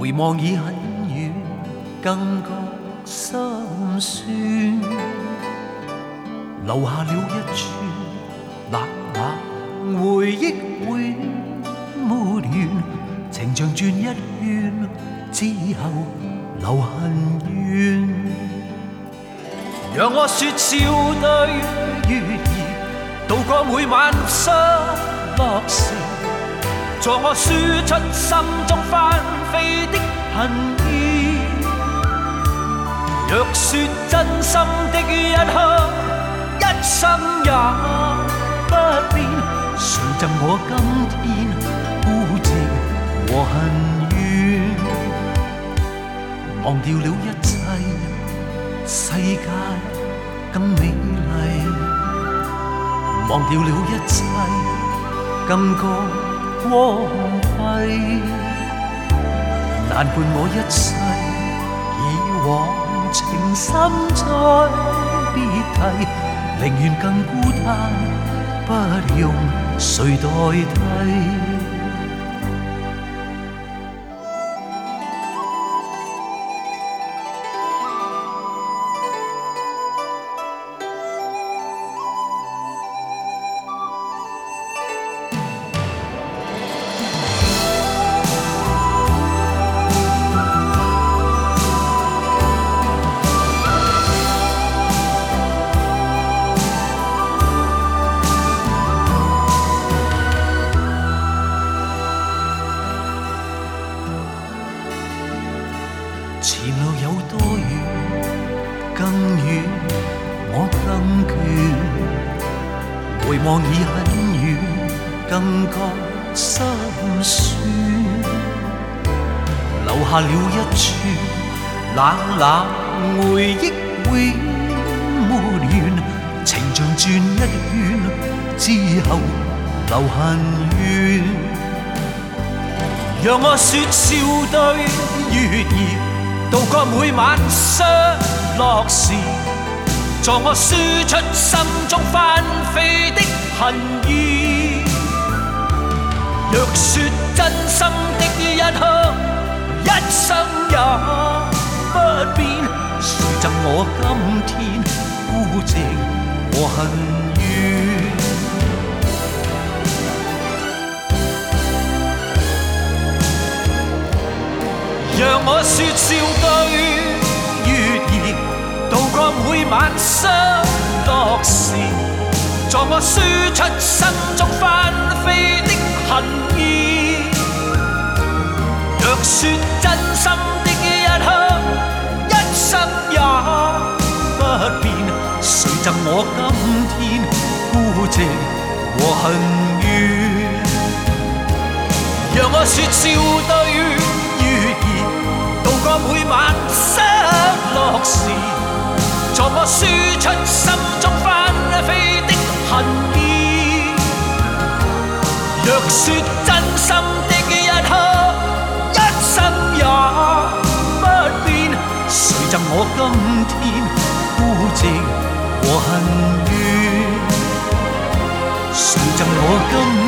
回望已很遠，更覺心酸，留下了一串冷冷回憶永沒完，情像轉一圈之後留恨怨。讓我說笑對月兒，渡過每晚失落時，助我輸出心中翻飛的恨意。若說真心的一刻，一生也不變，誰贈我今天孤寂和恨怨？忘掉了一切，世界更美麗，忘掉了一切，更覺光輝。難伴我一世，以往情深再別提，寧願更孤單，不用誰代替。前路有多遠，更遠我更倦。回望已很遠，更覺心酸。留下了一串冷冷回憶永沒完，情像轉一圈之後留恨怨。讓我說笑對月兒，渡過每晚失落時，助我輸出心中翻飛的恨意。若說真心的一刻，一生也不變，誰贈我今天孤寂和恨怨？讓我說笑對月兒，渡過每晚失落時，助我輸出心中翻飛的恨意。若說真心的一刻，一生也不變，誰贈我今天孤寂和恨怨？讓我說笑對月兒，渡過每晚失落時，助我輸出心中翻飛的恨意。若說真心的一刻，一生也不變，誰贈我今天孤寂和恨怨？誰贈我今